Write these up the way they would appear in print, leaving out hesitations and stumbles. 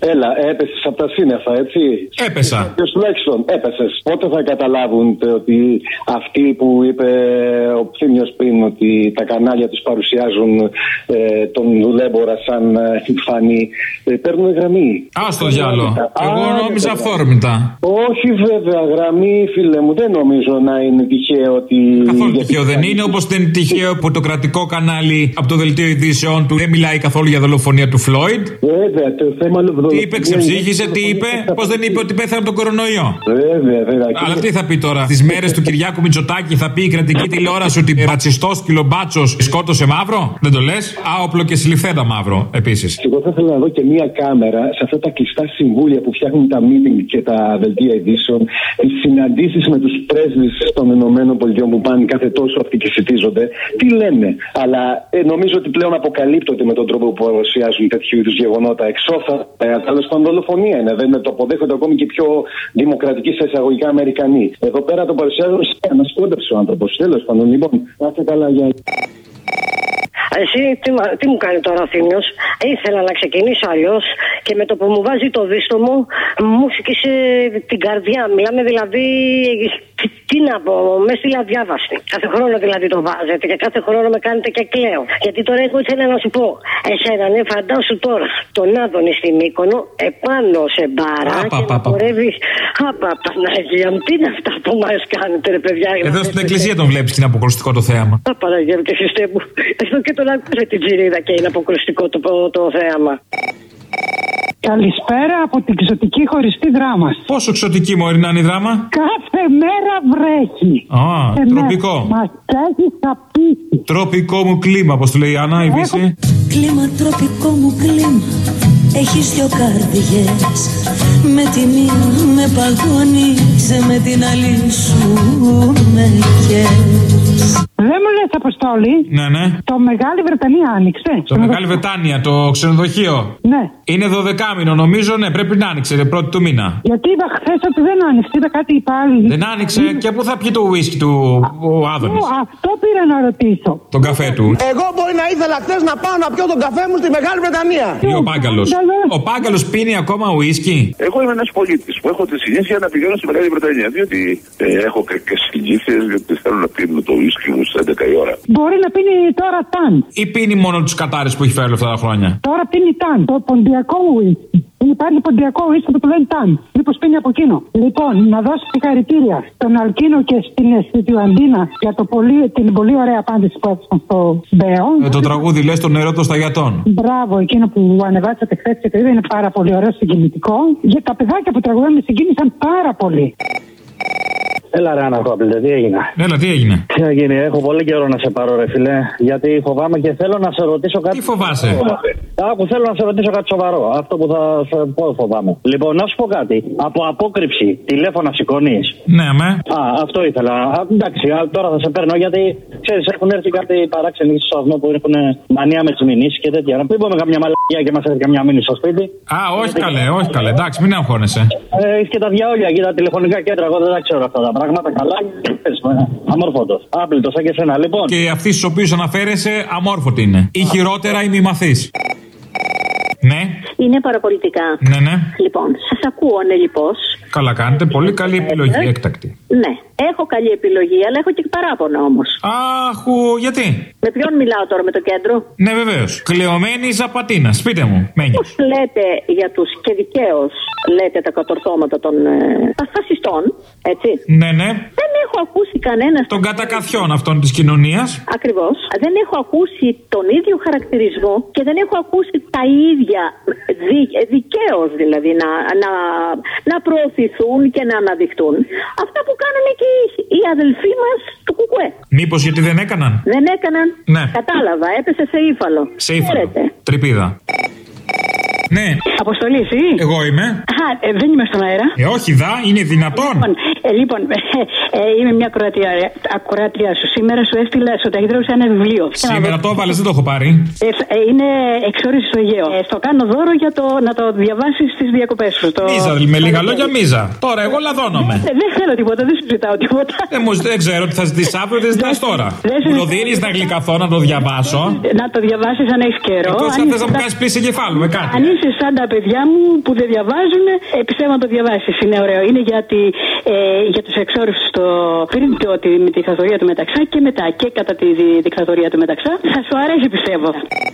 Έλα, έπεσε από τα σύννεφα, έτσι. Έπεσα. Τουλάχιστον έπεσε. Πότε θα καταλάβουν ότι αυτοί που είπε ο Πθήμιος πριν, ότι τα κανάλια τους παρουσιάζουν τον δουλέμπορα σαν φανή, παίρνουν γραμμή. Άστο διάλο. Εγώ νόμιζα αυθόρμητα. Όχι βέβαια, γραμμή, φίλε μου, δεν νομίζω να είναι τυχαίο ότι. Καθόλου τυχαίο δεν είναι, όπως δεν είναι τυχαίο που το κρατικό κανάλι από το δελτίο ειδήσεων του δεν μιλάει καθόλου για δολοφονία του Φλόιντ. Βέβαια, το θέμα τι είπε, ξεψύχησε, τι είπε, πώς δεν είπε ότι πέθανε από τον κορονοϊό. Βέβαια. Αλλά τι θα πει τώρα, τις μέρες του Κυριάκου Μητσοτάκη θα πει η κρατική τηλεόραση ότι ρατσιστός κυλομπάτσος σκότωσε μαύρο. Δεν το λες? Άοπλο και συλληφθέντα μαύρο επίσης. Εγώ θα ήθελα να δω και μία κάμερα σε αυτά τα κλειστά συμβούλια που φτιάχνουν τα meeting και τα δελτία ειδήσεων, τις συναντήσεις με τους πρέσβεις των ΗΠΑ που πάνε κάθε τόσο αυτοί και συζητίζονται. Τι λένε, αλλά νομίζω ότι πλέον αποκαλύπτονται με τον τρόπο που παρουσιάζουν τέτοιου είδους γεγονότα εξώφα. Τέλος πάντων, δολοφονία είναι. Δεν το αποδέχονται ακόμη και πιο δημοκρατικοί σε εισαγωγικά Αμερικανοί. Εδώ πέρα το παρουσιάζουν ένα σκόντεψε ο άνθρωπος. Τέλος πάντων, λοιπόν, άστε καλά για. Εσύ τι μου κάνει τώρα ο Θήμιος? Ήθελα να ξεκινήσω αλλιώς και με το που μου βάζει το δίστομο μου φύγησε την καρδιά. Μιλάμε δηλαδή, τι να πω, με στείλα διάβαστη. Κάθε χρόνο δηλαδή το βάζετε και κάθε χρόνο με κάνετε και κλαίω. Γιατί τώρα εγώ ήθελα να σου πω, εσένα ναι, φαντάσου τώρα τον Άδωνη στη Μύκονο επάνω σε μπάρα και να χορεύεις. Παναγία μου, τι είναι αυτά που μας κάνετε ρε παιδιά? Εδώ στην εκκλησία τον βλέπεις και είναι αποκρουστικό το θέαμα. Παναγία μου και Χριστέ μου, εδώ και τον ακούσα την τζιρίδα και είναι αποκρουστικό το θέαμα. Καλησπέρα από την ξωτική χωριστή Δράμα. Πόσο ξωτική μωρή να είναι η Δράμα? Κάθε μέρα βρέχει. Τροπικό. Μας έχει σαπίσει. Τροπικό μου κλίμα, πώς το λέει η Άννα, η Βύση. Κλίμα, τροπικό μου κλίμα. Έχεις δυο καρδιές. Με τη μία με παγώνεις, με την άλλη σου με καίς. Δεν μου λες, Αποστόλη. Ναι. Το Μεγάλη Βρετανία άνοιξε. Το Μεγάλη Βρετάνια, το ξενοδοχείο. Ναι. Είναι 12μηνο νομίζω, ναι, πρέπει να άνοιξε, πρώτη του μήνα. Γιατί είδα χθες ότι δεν άνοιξε, είδα κάτι πάλι. Δεν άνοιξε και πού θα πιει το ουίσκι του ο Άδωνης? Αυτό πήρα να ρωτήσω. Τον καφέ του. Εγώ μπορεί να ήθελα χθες να πάω να πιω τον καφέ μου στη Μεγάλη Βρετανία. Ή ο Πάγκαλος. Ο Πάγκαλος πίνει ακόμα ουίσκι? Εγώ είμαι ένας πολίτης που έχω τη συνήθεια να πηγαίνω στη Μεγάλη Βρετανία. Διότι έχω και συνήθειες, διότι θέλω να πίνω το ουίσκι μου στις 11 η ώρα. Μπορεί να πίνει τώρα ταν. Ή πίνει μόνο τους κατάρες που έχει φέρει όλα αυτά τα χρόνια? Τώρα πίνει ταν. Το ποντιακό ουίσκι. Υπάρχει ποντιακό ουίσκι που το λένε ταν. Μήπως πίνει από εκείνο? Λοιπόν, να δώσω συγχαρητήρια στον Αλκίνο και στην Αισθητιουαντίνα για την πολύ ωραία απάντηση που έδωσαν στο Μπέο. Το τραγούδι λες το νερό των σταγιατών. Μπράβο, εκείνο που ανεβάσατε χθες και το είδα είναι πάρα πολύ ωραίο, συγκινητικό. Για τα παιδάκια που τραγουδάνε με συγκίνησαν πάρα πολύ. Έλα ρε Ανακόπλητε, τι έγινε? Έλα, τι έγινε? Τι έγινε, έχω πολύ καιρό να σε πάρω ρε φίλε, γιατί φοβάμαι και θέλω να σε ρωτήσω κάτι. Τι φοβάσαι? Άκου, θέλω να σε ρωτήσω κάτι σοβαρό, αυτό που θα σε πω φοβάμαι. Λοιπόν, να σου πω κάτι, από απόκρυψη τηλέφωνα σηκώνεις? Ναι, αυτό ήθελα. Εντάξει, τώρα θα σε παίρνω γιατί ξέρεις, έχουν έρθει κάτι παράξενοι στο σταθμό που έχουν μανία με τις μηνύσεις και τέτοια. Να πούμε καμιά μαλακία και μας έρθει καμιά μήνυση στο σπίτι. Όχι καλέ, εντάξει, μην αγχώνεσαι. Έχει και τα διαόλια και τα τηλεφωνικά κέντρα, εγώ δεν τα ξέρω αυτά τα πράγματα. Καλά, αμόρφωτος. Άπλητος, σαν και σένα, λοιπόν. Και αυτοί στους οποίους αναφέρεσαι, αμόρφωτοι είναι. Ή χειρότερα, ή μη μαθείς. Ναι. Είναι παραπολιτικά. Ναι. Λοιπόν, σας ακούω ανελιπώς. Καλά κάνετε, πολύ καλή επιλογή, έκτακτη. Ναι, έχω καλή επιλογή, αλλά έχω και παράπονα όμως. Άχου, γιατί? Με ποιον μιλάω τώρα, με το κέντρο? Ναι, βεβαίως. Κλεωμένη Ζαπατίνας, πείτε μου. Πώς λέτε για τους και δικαίως λέτε τα κατορθώματα των φασιστών, έτσι? Ναι. Δεν έχω ακούσει κανένα. Των κατακαθιών αυτών της κοινωνίας. Ακριβώς. Δεν έχω ακούσει τον ίδιο χαρακτηρισμό και δεν έχω ακούσει τα ίδια δικαίως δηλαδή να προωθηθούν και να αναδειχτούν αυτά που κάνανε και οι αδελφοί μας του Κουκουέ. Μήπως γιατί δεν έκαναν? Δεν έκαναν. Ναι. Κατάλαβα, έπεσε σε ύφαλο. Σε ύφαλο. Τρυπίδα. Ναι. Αποστολή, εσύ? Εγώ είμαι. Δεν είμαι στον αέρα. Όχι, είναι δυνατόν. Λοιπόν, είμαι μια ακροατριά σου. Σήμερα σου έστειλα στο ταχυδρόμο ένα βιβλίο. Σήμερα το έβαλε, δεν το έχω πάρει. Είναι εξόριση στο Αιγαίο. Στο κάνω δώρο για να το διαβάσει στις διακοπές σου. Μίζα, με λίγα λόγια, μίζα. Τώρα εγώ λαδώνομαι. Δεν θέλω τίποτα, δεν σου ζητάω τίποτα. Δεν ξέρω τι θα ζητήσει αύριο, δεν ζητάς τώρα. Μου το δίνεις να γλυκαθώ, να το διαβάσω. Να το διαβάσεις αν έχεις καιρό. Εκτός αν θες να μου κάνεις πλήση εγκεφάλου με κάτι. Αν είσαι σαν τα παιδιά μου που δεν διαβάζουν, πιστεύω να το διαβάσεις. Είναι ωραίο. Είναι για τους εξόρυφους πριν τη δικτατορία του Μεταξά και μετά και κατά τη δικτατορία του Μεταξά. Θα σου αρέσει, πιστεύω.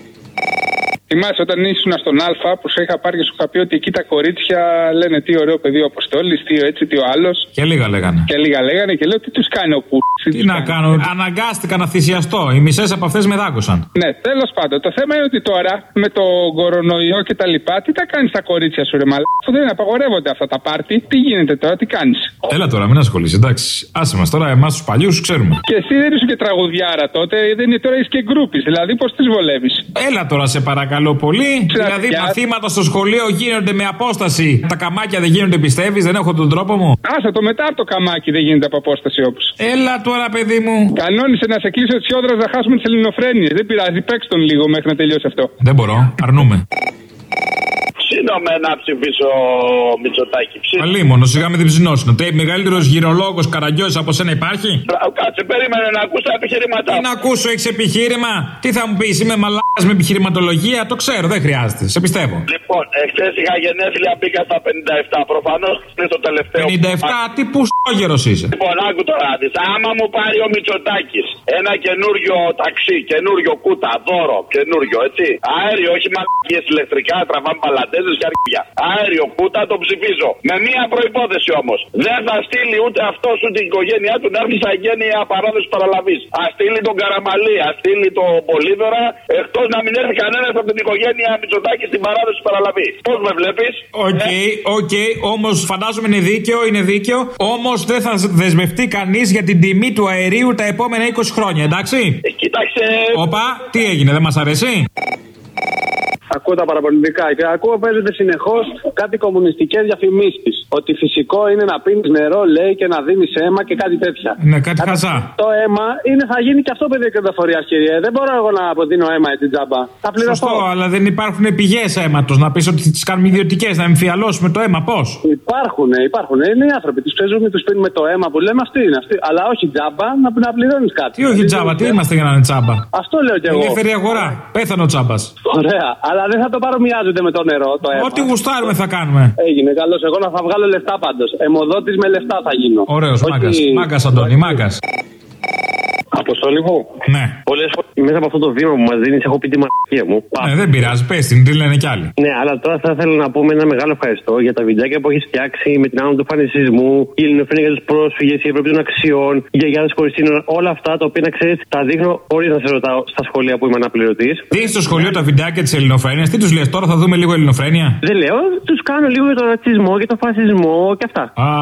Θυμάσαι όταν ήσουν στον Α που σου είχα πάρει και σου είχα πει ότι εκεί τα κορίτσια λένε τι ωραίο παιδί ο Αποστόλης, τι ο έτσι, τι ο άλλος. Και λίγα λέγανε. Και λέω τι τους κάνει ο π***ς. Τι να κάνω, αναγκάστηκα να θυσιαστώ. Οι μισές από αυτές με δάγκωσαν. Ναι, τέλος πάντων. Το θέμα είναι ότι τώρα με το κορονοϊό και τα λοιπά, τι τα κάνεις τα κορίτσια σου, ρε μαλάκα. Αφού δεν απαγορεύονται αυτά τα πάρτι, τι γίνεται τώρα, τι κάνεις. Έλα τώρα, μην ασχολείσαι, εντάξει. Άσε μας τώρα, εμάς τους παλιούς ξέρουμε. Και εσύ δεν είσαι και τραγουδιάρα τότε, δεν είναι τώρα είσαι και γκρούπης, δηλαδή πώς τις βολεύεις. Έλα τώρα, σε παρακαλώ πολύ. Δηλαδή, μαθήματα στο σχολείο γίνονται με απόσταση. Τα καμάκια δεν γίνονται, πιστεύεις, δεν έχω τον τρόπο μου. Άσε το μετά από το καμάκι δεν γίνεται από απόσταση όπως. Έλα τώρα, παιδί μου. Κανόνισε να σε κλείσει ο Τσιόδρας να χάσουμε τις ελληνοφρένειες. Δεν πειράζει, παίξ' τον λίγο μέχρι να τελειώσει αυτό. Δεν μπορώ, αρνούμε. Ψήνομαι να ψηφίσω Μητσοτάκη. Αλίμονο, σιγά με την ψινόσυνο. Μεγαλύτερος γυρολόγος Καραγκιόζης από σένα υπάρχει. Κάτσε, περίμενε να ακούσω τα επιχειρηματά. Τι να ακούσω, έχεις επιχείρημα. Τι θα μου πεις, είμαι μαλάκας με επιχειρηματολογία. Το ξέρω, δεν χρειάζεται. Σε πιστεύω. Λοιπόν, εχθές είχα γενέθλια, μπήκα στα 57. Προφανώς είναι το τελευταίο. 57, τι πουστόγερος είσαι. Λοιπόν, άκου τώρα. Άμα μου πάρει ο Μητσοτάκης ένα καινούριο ταξί, καινούριο κούτα, δώρο, καινούριο, έτσι. Αέριο, όχι μαλακίες ηλεκτρικά, τραβάμε παλαντέζες και αρχίδια. Αέριο κούτα το ψηφίζω. Με μία προϋπόθεση όμως. Δεν θα στείλει ούτε αυτός ούτε την οικογένειά του να έρθει στα εγγένεια παράδοση παραλαβής. Α στείλει τον Καραμαλή, α στείλει τον Πολύδωρα, εκτός να μην έρθει κανένας από την οικογένεια Μητσοτάκη στην παράδοση παραλαβή. Πώς με βλέπεις? Οκ, όμως φαντάζομαι είναι δίκαιο. Όμως δεν θα δεσμευτεί κανείς για την τιμή του αερίου τα επόμενα 20 χρόνια, εντάξει? Κοίταξε. Όπα, τι έγινε, δεν μας αρέσει? Ακούω τα παραπολιτικά και ακούω παίζεται συνεχώς κάτι κομμουνιστικές διαφημίσεις. Ότι φυσικό είναι να πίνεις νερό, λέει, και να δίνεις αίμα και κάτι τέτοια. Ναι, κάτι χαζά. Το αίμα θα γίνει και αυτό πεδίο κερδοφορίας, κύριε. Δεν μπορώ εγώ να αποδίνω αίμα έτσι τζάμπα. Θα πληρωθώ. Σωστό, αλλά δεν υπάρχουν πηγές αίματος. Να πεις ότι τις κάνουμε ιδιωτικές, να εμφιαλώσουμε το αίμα, πώς? Υπάρχουν. Είναι οι άνθρωποι. Τους παίζουμε, τους πίνουμε το αίμα που λέμε, αυτή είναι. Αλλά όχι τζάμπα, να πληρώνεις κάτι. Τι όχι τζάμπα, τι είμαστε για να είναι τζάμπα? Αυτό λέω κι εγώ. Ελεύθερη αγορά. Πέθανε ο τζάμπας. Ωραία. Αλλά δεν θα το παρομοιάζονται με το νερό, το αίμα. Ό,τι γουστάρουμε θα κάνουμε. Έγινε, καλώς. Εγώ να θα βγάλω λεφτά πάντως. Αιμοδότης με λεφτά θα γίνω. Ωραίος, μάγκας. Μάγκας, Αντώνη, μάγκας. Αποστόλη μου. Ναι. Πολλές φορές μέσα από αυτό το βήμα που μας δίνεις έχω πει τη μαλακία μου. Ναι, δεν πειράζει, πες την, τι λένε κι άλλοι. Ναι, αλλά τώρα θα ήθελα να πούμε ένα μεγάλο ευχαριστώ για τα βιντεάκια που έχεις φτιάξει με την άνω του φανισισμού, η ελληνοφρένεια για τους πρόσφυγες, η Ευρώπη των αξιών, οι γιαγιάδες χωρίς σύνορα, όλα αυτά τα οποία να ξέρεις τα δείχνω χωρίς να σε ρωτάω στα σχολεία που είμαι αναπληρωτής. Δίνεις στο σχολείο τα βιντεάκια της ελληνοφρένειας, τι τους λες τώρα, θα δούμε λίγο ελληνοφρένεια? Δεν λέω, τους κάνω λίγο για τον ρατσισμό και τον φασισμό και αυτά.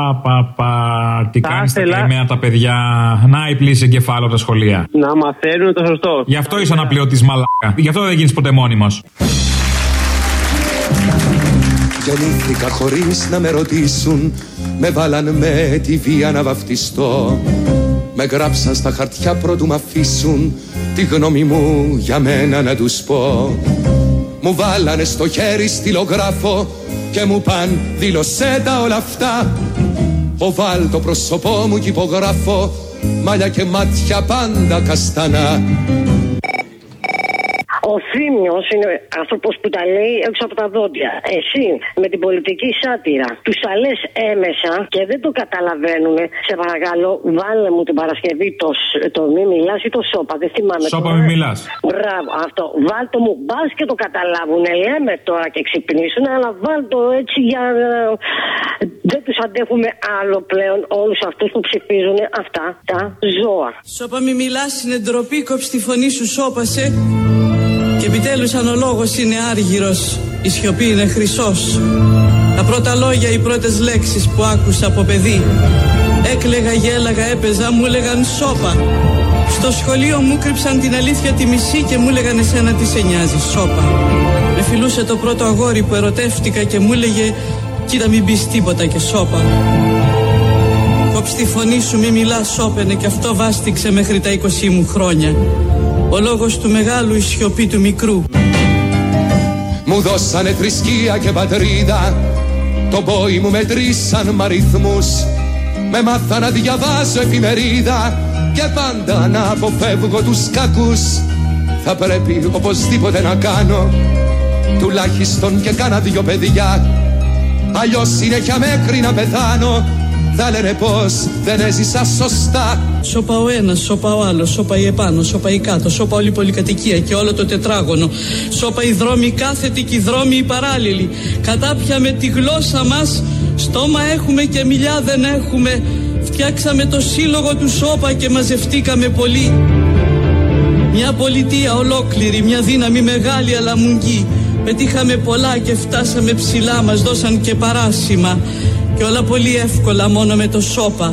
Τι κάνεις τα καημένα τα παιδιά, να η πλήση εγκεφάλου τα σχολεία. Να μαθαίνουν το σωστό. Γι' αυτό είσαι αναπληρωτής μαλάκα. Γι' αυτό δεν γίνεις ποτέ μόνιμος. Γεννήθηκα χωρίς να με ρωτήσουν. Με βάλαν με τη βία να βαφτιστώ. Με γράψαν στα χαρτιά πρώτου μ' αφήσουν τη γνώμη μου για μένα να τους πω. Μου βάλανε στο χέρι στυλογράφο και μου παν δήλωσέ τα όλα αυτά. Οβάλ το πρόσωπό μου κι υπογράφω, μάλια και μάτια πάντα καστανά. Ο Θήμιος είναι άνθρωπος που τα λέει έξω από τα δόντια. Εσύ με την πολιτική σάτυρα τους τα λες έμεσα και δεν το καταλαβαίνουν. Σε παρακαλώ, βάλε μου την Παρασκευή το μη μιλάς ή το σώπα. Δεν θυμάμαι. Σώπα μη μιλάς. Μπράβο, αυτό. Βάλτο μου, μπας και το καταλάβουν. Λέμε τώρα και ξυπνήσουν, αλλά βάλτο έτσι για. Δεν τους αντέχουμε άλλο πλέον όλους αυτούς που ψηφίζουν αυτά τα ζώα. Σώπα μη μιλάς, είναι ντροπή, κόψε τη φωνή σου, σώπασε. Και επιτέλους αν ο λόγος είναι άργυρος, η σιωπή είναι χρυσός. Τα πρώτα λόγια, οι πρώτες λέξεις που άκουσα από παιδί. Έκλαιγα, γέλαγα, έπαιζα, μου έλεγαν σώπα. Στο σχολείο μου κρύψαν την αλήθεια τη μισή και μου έλεγαν εσένα τι σε νοιάζει, σώπα. Με φιλούσε το πρώτο αγόρι που ερωτεύτηκα και μου έλεγε Κοίτα μην πεις τίποτα και σώπα. Κόψ' τη φωνή σου, μη μιλάς, σώπαινε, και αυτό βάστηξε μέχρι τα 20 μου χρόνια. Ο λόγος του μεγάλου, η σιωπή του μικρού. Μου δώσανε θρησκεία και πατρίδα, το πόη μου μετρήσαν μ' αριθμούς. Με μάθα να διαβάζω εφημερίδα και πάντα να αποφεύγω τους κακούς. Θα πρέπει οπωσδήποτε να κάνω τουλάχιστον και κάνα 2 παιδιά, αλλιώς συνέχεια μέχρι να πεθάνω θα λένε πως δεν έζησα σωστά. Σώπα ο ένας, σώπα ο άλλος, σώπα η επάνω, σώπα η κάτω, σώπα όλη η πολυκατοικία και όλο το τετράγωνο. Σώπα οι δρόμοι κάθετοι και οι δρόμοι οι παράλληλοι. Κατάπια με τη γλώσσα μας, στόμα έχουμε και μιλιά δεν έχουμε. Φτιάξαμε το σύλλογο του σώπα και μαζευτήκαμε πολύ. Μια πολιτεία ολόκληρη, μια δύναμη μεγάλη αλλά μουγγί. Πετύχαμε πολλά και φτάσαμε ψηλά, μας δώσαν και παράσημα. Και όλα πολύ εύκολα μόνο με το σώπα.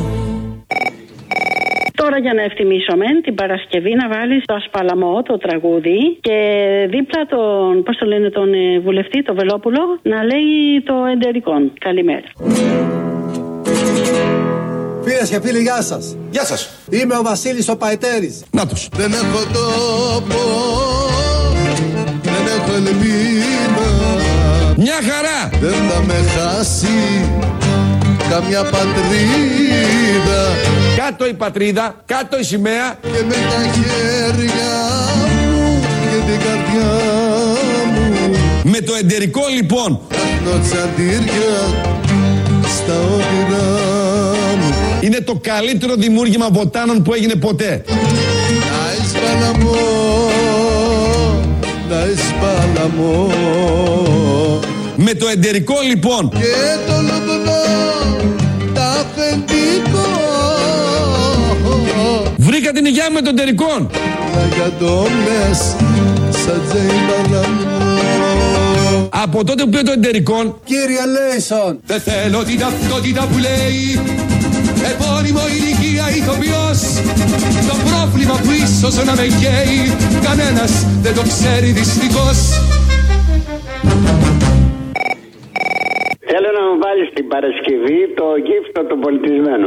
Τώρα για να ευθυμίσουμε την Παρασκευή να βάλεις το Ασπαλαμό, το τραγούδι, και δίπλα τον, πώς το λένε, τον βουλευτή, το Βελόπουλο, να λέει το εντερικόν. Καλημέρα. Φίλες και φίλοι, γεια σας. Γεια σας. Είμαι ο Βασίλης ο Παϊτέρης. Να τους. Δεν έχω τόπο, δεν έχω ελπίδα. Μια χαρά. Δεν θα με χάσει καμιά πατρίδα. Κάτω η πατρίδα, κάτω η σημαία. Και με τα χέρια μου και την καρδιά μου. Με το εντερικό λοιπόν. Κάθνω τσαντήρια στα όνειρά μου. Είναι το καλύτερο δημιούργημα βοτάνων που έγινε ποτέ. Να εισπαλαμό, να εισπαλαμό. Με το εντερικό λοιπόν. Και το λομπνό, τα αφεντικό. Βρήκα την υγειά με το εντερικό. Για γαντόμες σαν τζέιμπαλαμό. Από τότε που πήρε το εντερικό. Κύριε Λέισον. Δεν θέλω την ταυτότητα που λέει επώνυμο ηλικία ηθοποιός. Το πρόβλημα που ίσως να με καίει κανένας δεν το ξέρει δυστυχώς. Θέλω να μου βάλεις την Παρασκευή το γύφτο του πολιτισμένο.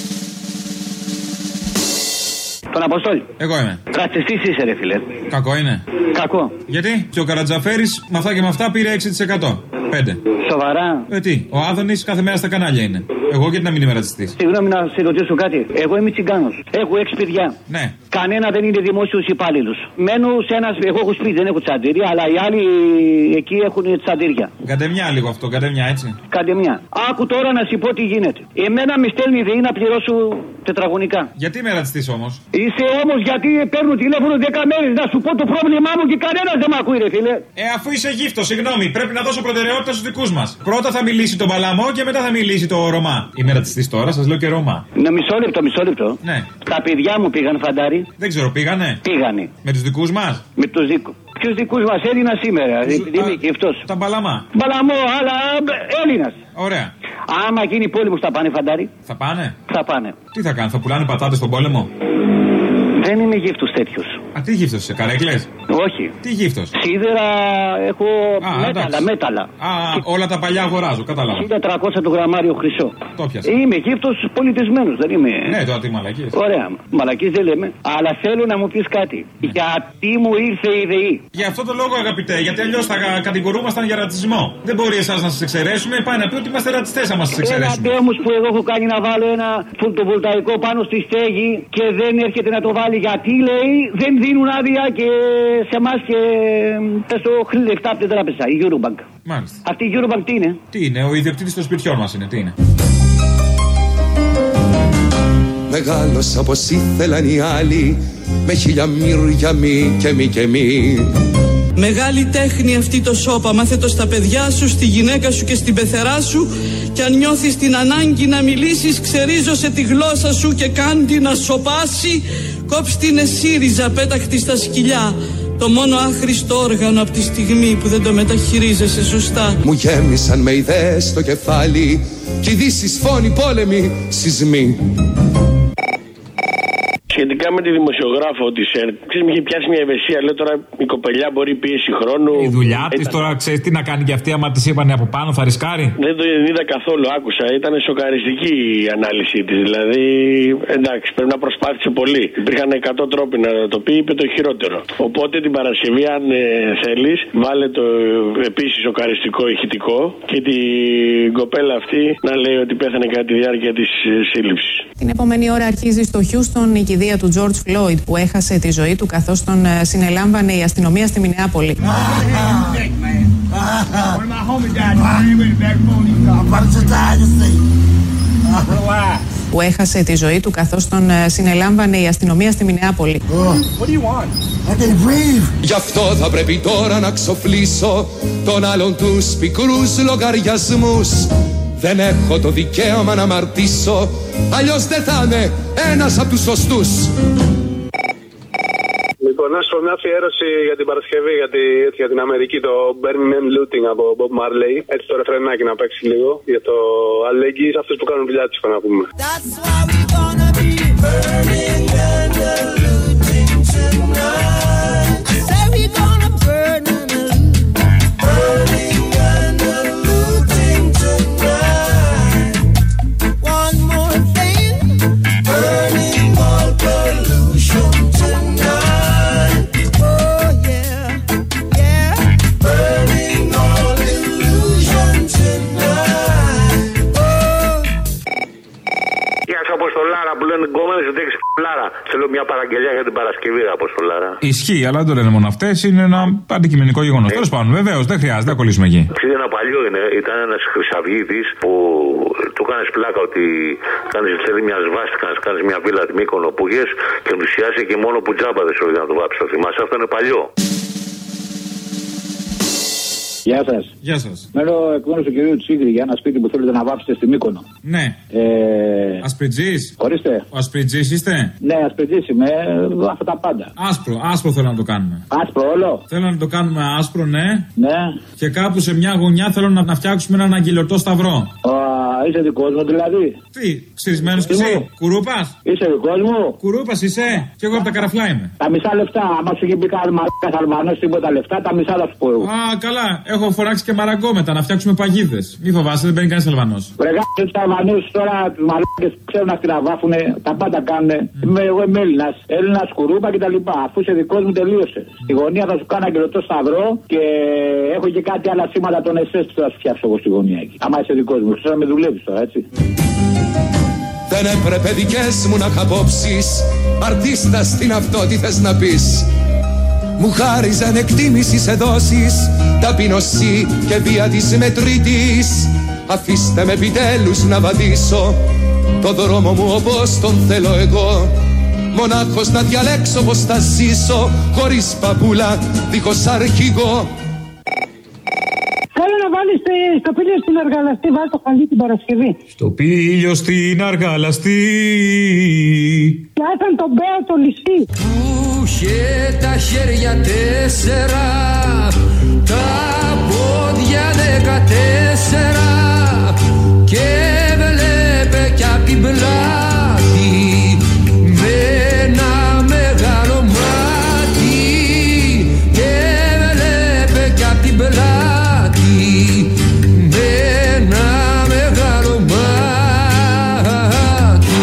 Τον Αποστόλη. Εγώ είμαι. Ρατσιστής είσαι ρε φίλε. Κακό είναι. Κακό. Γιατί? Και ο Καρατζαφέρης με αυτά και με αυτά πήρε 6%. 5. Σοβαρά. Τι, ο Άδωνης κάθε μέρα στα κανάλια είναι. Εγώ γιατί να μην είμαι ρατσιστής. Συγγνώμη να σε ρωτήσω κάτι. Εγώ είμαι τσιγκάνος. Έχω 6 παιδιά. Ναι. Κανένα δεν είναι δημόσιος υπάλληλος. Μένω σε ένα. Εγώ έχω σπίτι, δεν έχω τσαντήρια, αλλά οι άλλοι εκεί έχουν τσαντήρια. Καντεμιά λίγο αυτό, καντεμιά έτσι. Καντεμιά. Άκου τώρα να σου πω τι γίνεται. Εμένα με στέλνει η ΔΕΗ να πληρώσω τετραγωνικά. Γιατί είμαι ρατσιστής όμως? Είσαι όμως γιατί παίρνω τηλέφωνο 10 μέρες να σου πω το πρόβλημά μου και κανένας δεν μ' ακούει, ρε φίλε. Αφού είσαι γύφτο, συγγνώμη, πρέπει να δώσω προτεραιότητα στους δικούς μας. Πρώτα θα μιλήσει τον Παλαμό και μετά θα μιλήσει το Ρωμά. Είμαι ρατσιστής τώρα, σας λέω και Ρωμά. Ναι, μισό λεπτό. Ναι. Τα παιδιά μου πήγαν φαντάρι. Δεν ξέρω, πήγανε. Πήγανε. Με τους δικούς μας. Με τους δικούς. Ποιους δικούς μας, Έλληνα σήμερα, επειδή είμαι και αυτός. Τα Μπαλαμά. Μπαλαμό, αλλά Έλληνας. Ωραία. Άμα γίνει πόλεμος θα πάνε φαντάρι. Θα πάνε. Θα πάνε. Τι θα κάνουν, θα πουλάνε πατάτες στον πόλεμο? Δεν είμαι γύφτος τέτοιος. Α, τι γύφτος είσαι, καρέκλες? Όχι. Τι γύφτος? Σίδερα έχω μέταλλα. Α, όλα τα παλιά αγοράζω, κατάλαβα. 1300 το γραμμάριο χρυσό. Το πιάσα. Είμαι γύφτος πολιτισμένος, δεν είμαι. Ναι, τώρα τι μαλακίες. Ωραία, μαλακίες δεν λέμε. Αλλά θέλω να μου πεις κάτι. Ναι. Γιατί μου ήρθε η ΔΕΗ? Για αυτό το λόγο, αγαπητέ, γιατί αλλιώς θα κατηγορούμασταν για ρατσισμό. Δεν μπορεί εσάς να σας εξαιρέσουμε, πάει να πει ότι είμαστε ρατσιστές άμα σας εξαιρέσουμε. Ένα τέμος που εγώ έχω κάνει να βάλω ένα φωτοβολταϊκό πάνω στη στέγη και δεν έρχεται να το βάλει γιατί λέει δεν δίνουν άδεια και σε εμάς και πέσω λεφτά από την τράπεζα, η Eurobank. Μάλιστα. Αυτή η Eurobank τι είναι? Τι είναι, ο ιδιοκτήτης των σπιτιών μας είναι, τι είναι? Μεγάλωσα όπως ήθελαν οι άλλοι, με χίλια μύρια μη και μη και μη. Μεγάλη τέχνη αυτή το σώπα, μάθε το στα παιδιά σου, στη γυναίκα σου και στην πεθερά σου. Κι αν νιώθεις την ανάγκη να μιλήσεις, ξερίζωσε τη γλώσσα σου και κάντι να σωπάσει. Κόψ' την εσύριζα, πέταχτη στα σκυλιά. Το μόνο άχρηστο όργανο από τη στιγμή που δεν το μεταχειρίζεσαι σωστά. Μου γέμισαν με ιδέες στο κεφάλι κι ειδήσεις, φόνοι, πόλεμοι, σεισμοί. Σχετικά με τη δημοσιογράφο τη ΕΡΤ. Ξέρεις, με είχε πιάσει μια ευαισθησία. Λέω τώρα η κοπελιά μπορεί πίεση χρόνου. Η δουλειά τη τώρα ξέρει τι να κάνει και αυτή, άμα τη είπανε από πάνω, θα ρισκάρει. Δεν το είδα καθόλου, άκουσα. Ήταν σοκαριστική η ανάλυση τη. Δηλαδή, εντάξει, πρέπει να προσπάθησε πολύ. Υπήρχαν 100 τρόποι να το πει, είπε το χειρότερο. Οπότε την Παρασκευή, αν θέλει, βάλε το επίση σοκαριστικό ηχητικό και την κοπέλα αυτή να λέει ότι πέθανε κατά τη διάρκεια τη σύλληψη. Την επόμενη ώρα αρχίζει στο Χιούστον η κηδεία του George Floyd που έχασε τη ζωή του καθώς τον συνελάμβανε η αστυνομία στη Μινεάπολη. Που έχασε τη ζωή του καθώς τον συνελάμβανε η αστυνομία στη Μινεάπολη. Γι' αυτό θα πρέπει τώρα να ξοφλήσω τον άλλον τους πικρούς λογαριασμούς. Δεν έχω το δικαίωμα να αμαρτήσω, αλλιώς δεν θα είμαι ένας από τους σωστούς. Λοιπόν, να σου μια αφιέρωση για την Παρασκευή, για την Αμερική, το Burning and Looting από Bob Marley. Έτσι το ρεφρενάκι να παίξει λίγο για το αλληλεγγύη σε αυτούς που κάνουν δουλειά τους, να πούμε. That's why we gonna be burning and looting tonight. I say we gonna burn and burning and looting tonight. One more thing, burning all pollution tonight. Oh yeah, yeah, burning all illusion tonight. Oh. Γεια σου, Αποστολάρα, που λένε γκόμενες ότι έχεις Λάρα. Θέλω μια παραγγελία για την Παρασκευή, Αποστολάρα. Ισχύει, αλλά δεν το λένε μόνο αυτές. Είναι ένα αντικειμενικό γεγονός. Τέλος πάντων, βεβαίως, δεν χρειάζεται να κολλήσουμε εκεί. Ξέρετε, ένα παλιό είναι. Ήταν ένας χρυσαυγίτης που του κάνεις πλάκα ότι κάνεις θέλει μια σβάστηκα, να κάνεις μια βίλα τη Μύκονο που είχες και ενθουσιάσαι και μόνο που τζάμπα δεν σου να το βάψεις. Το θυμάσαι, αυτό είναι παλιό. Γεια σας. Γεια σας. Μένω εκ μέρους του κυρίου Τσίγρη για ένα σπίτι που θέλετε να βάψετε στη Μύκονο. Ναι. Ασπριτζής. Ορίστε. Ο Ασπριτζής είστε. Ναι, ασπριτζής είμαι. Αυτά τα πάντα. Άσπρο θέλω να το κάνουμε. Άσπρο όλο. Θέλω να το κάνουμε άσπρο, ναι. Ναι. Και κάπου σε μια γωνιά θέλω να φτιάξουμε έναν αγγελωτό σταυρό. Είσαι δικός μου δηλαδή. Τι, ξυρισμένος κι εσύ. Κουρούπας. Είσαι δικός μου. Κουρούπας είσαι. Κι εγώ από τα Καραφλά είμαι. Τα μισά λεφτά. Άμα σου είχε πει κανένα Αλβανός τίποτα λεφτά, τα μισά θα σου πω εγώ. Α, καλά. Έχω φοράξει και μαραγκό μετά να φτιάξουμε παγίδες. Μη φοβάσαι, δεν μπαίνει κανείς Αλβανός. Βρεγάτε τους Αλβανούς τώρα, τους μαλάκες που ξέρουν να στραβάφουνε, τα πάντα κάνουνε. Εγώ είμαι Έλληνας. Έλληνας κουρούπα κτλ. Αφού είσαι δικός μου, τελείωσε. Στη γωνία θα σου κάνω αγγελωτό σταυρό και έχω και κάτι άλλα σήματα των ΕΣΕΣ που θα σου φτιάξω εγώ στη γωνία εκεί. Άμα είσαι δικός μου, ξέρω να με δουλεύεις τώρα, έτσι. Δεν έπρεπε δικές μου να χαπόψεις, αρτίστας την αυτό τι θες να πεις. Μου χάριζαν εκτίμηση σε δόσεις, ταπεινωσή και βία της μετρητής. Αφήστε με επιτέλους να βαδίσω το δρόμο μου όπως τον θέλω εγώ. Μονάχος να διαλέξω πως θα ζήσω, χωρίς παπούλα, δίχως αρχηγό. Θέλω να βάλεις στο πήλιο στην Αργαλαστή, βάλει το χαλί την Παρασκευή. Στο πήλιο στην Αργαλαστή. Και ήταν τον Μπέο το ληστή. Που είχε τα χέρια 4, τα πόδια 14 και βλέπε κι απ' την πλάτη με ένα μεγάλο μάτι και βλέπε κι απ' την πλάτη με ένα μεγάλο μάτι.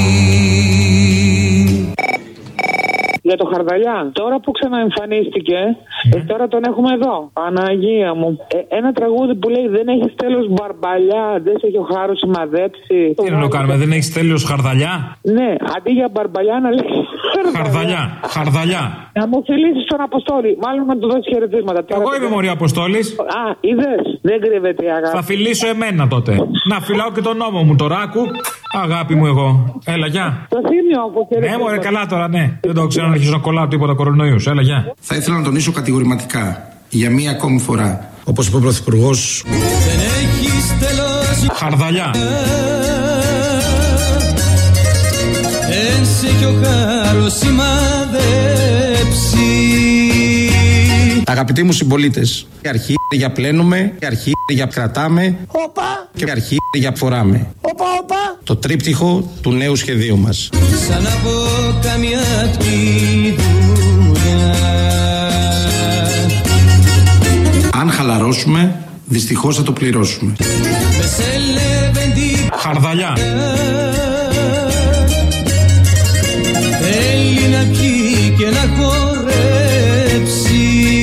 Για το Χαρδαλιά, τώρα που ξαναεμφανίστηκε, τώρα τον έχουμε εδώ. Παναγία μου. Ένα τραγούδι που λέει δεν έχει τέλος μπαρμπαλιά, δεν σε έχει ο χάρος σημαδέψει. Τι να το κάνουμε, δεν έχει τέλος Χαρδαλιά. Ναι, αντί για μπαρμπαλιά να λέει Χαρδαλιά. Να μου φιλήσεις τον Αποστόλη, μάλλον να του δώσει χαιρετίσματα. Εγώ είμαι μωρή Αποστόλης. Α, είδες, δεν κρύβεται η αγάπη. Θα φιλήσω εμένα τότε. Να φυλάω και τον νόμο μου τώρα, άκου. Αγάπη μου εγώ. Έλα, γεια. Το θύμιο από Ναι, μωρέ, καλά τώρα, ναι. Δεν το ξέρω να αρχίσω να κολλάω τίποτα κορονοϊούς. Έλα, γεια. Θα ήθελα να τονίσω κατηγορηματικά για μία ακόμη φορά, όπως είπε ο Πρωθυπουργός, δεν έχεις τέλος Χαρδαλιά. Ένσε κι ο χάρος σημαδέψει. Αγαπητοί μου συμπολίτες, η αρχή είναι για πλένουμε, η αρχή είναι για κρατάμε, και η αρχή είναι για φοράμε. Όπα. Το τρίπτυχο του νέου σχεδίου μας. Σαν να πω καμιά δουλειά. Αν χαλαρώσουμε, δυστυχώς θα το πληρώσουμε. Χαρδαλιά. Θέλει να πιει και να χορέψει.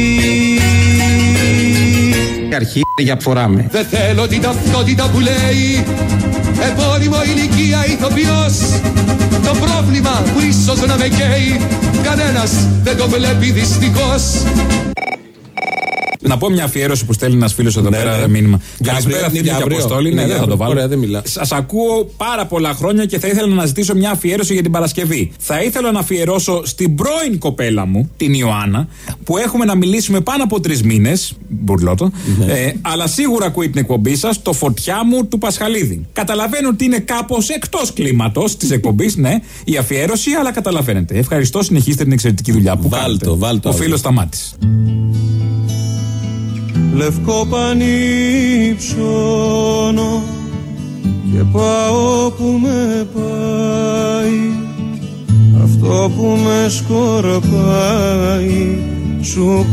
Αρχίδια φοράμε. Δεν θέλω την ταυτότητα που λέει επώνυμο ηλικία ηθοποιός. Το πρόβλημα που ίσως να με καίει κανένας δεν το βλέπει δυστυχώς. Να πω μια αφιέρωση που στέλνει ένας φίλος εδώ πέρα μήνυμα. Καλησπέρα, φίλοι και Αποστόλη. Ναι, δεν θα το βάλω. Σας ακούω πάρα πολλά χρόνια και θα ήθελα να ζητήσω μια αφιέρωση για την Παρασκευή. Θα ήθελα να αφιερώσω στην πρώην κοπέλα μου, την Ιωάννα, που έχουμε να μιλήσουμε πάνω από 3 μήνες. Μπουρλότο. Αλλά σίγουρα ακούει την εκπομπή σας, το Φωτιά μου του Πασχαλίδη. Καταλαβαίνω ότι είναι κάπως εκτός κλίματος της εκπομπής, ναι, η αφιέρωση, αλλά καταλαβαίνετε. Ευχαριστώ, συνεχίστε την εξαιρετική δουλειά που κάνετε. Ο φίλος σταμάτησε. Λευκό πανί ψώνω και πάω που με πάει. Αυτό που με σκορπάει σου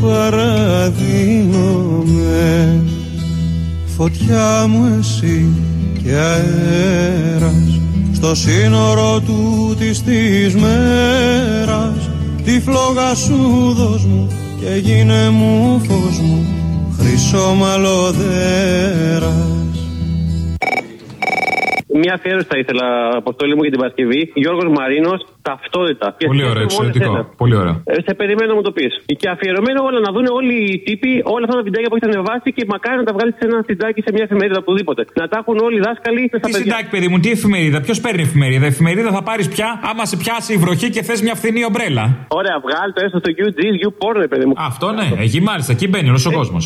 παραδίνομαι. Φωτιά μου εσύ και αέρας στο σύνορο τούτης της μέρας. Τη φλόγα σου δώσ' μου και γίνε μου φως μου, χρυσό μαλλοδέρας. Μια αφιέρωση θα ήθελα, Αποστόλη μου, για την Παρασκευή. Γιώργος Μαρίνος, ταυτότητα. Πολύ ωραίο, εξαιρετικό. Πολύ ωραίο. Σε περιμένω να μου το πεις. Και αφιερωμένο όλα, να δουν όλοι οι τύποι όλα αυτά τα βιντεάκια που έχετε ανεβάσει και μακάρι να τα βγάλει σε ένα συντάκι, σε μια εφημερίδα, οπουδήποτε. Να τα έχουν όλοι οι δάσκαλοι. Τι συντάκι, παιδί μου, τι εφημερίδα, ποιος παίρνει εφημερίδα. Εφημερίδα θα πάρεις πια άμα σε πιάσει η βροχή και θες μια φθηνή ομπρέλα. Ωραία, βγάλει το έστω στο UG, YouPorn, παιδί μου. Αυτό ναι, εκεί μάλιστα, εκεί μπαίνει όλος ο κόσμος.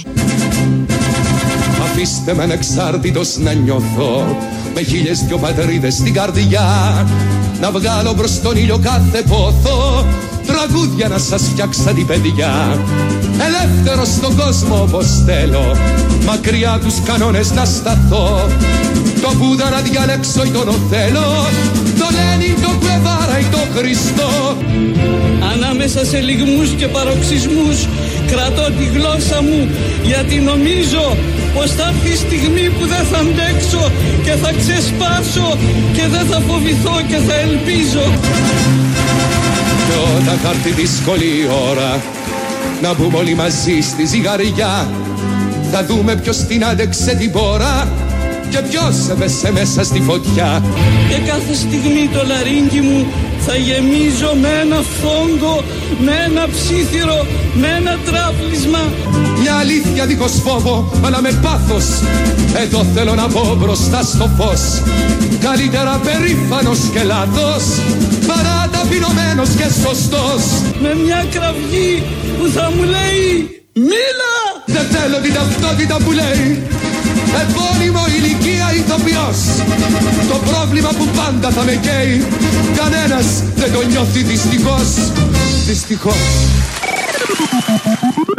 Αφήστε με ανεξάρτητος να νιώθω, με 1002 πατρίδες στην καρδιά. Να βγάλω προς τον ήλιο κάθε πόθο, τραγούδια να σας φτιάξα την παιδιά. Ελεύθερος στον κόσμο όπως θέλω, μακριά τους κανόνες να σταθώ. Το Βούδα να διαλέξω ή τον Οθέλο, το Λένιν, το Γκουεβάρα ή τον Χριστό. Ανάμεσα σε λυγμούς και παροξισμούς κρατώ τη γλώσσα μου, γιατί νομίζω πως θα έρθει η στιγμή που δεν θα αντέξω και θα ξεσπάσω και δεν θα φοβηθώ και θα ελπίζω. Και όταν θα έρθει δύσκολη ώρα να μπούμε όλοι μαζί στη ζυγαριά, θα δούμε ποιος την άντεξε την πόρα και ποιος έπεσε μέσα στη φωτιά. Και κάθε στιγμή το λαρίνκι μου θα γεμίζω με ένα φόγκο, με ένα ψήθυρο, με ένα τράπλισμα. Μια αλήθεια δίχως φόβο, αλλά με πάθος, εδώ θέλω να πω μπροστά στο φως. Καλύτερα περήφανος και λάθος, παρά ταπεινωμένος και σωστός. Με μια κραυγή που θα μου λέει μίλα. Δεν θέλω την ταυτότητα που λέει επώνυμο ηλικία ηθοποιός. Το πρόβλημα που πάντα θα με καίει κανένας δεν το νιώθει δυστυχώς. Δυστυχώς.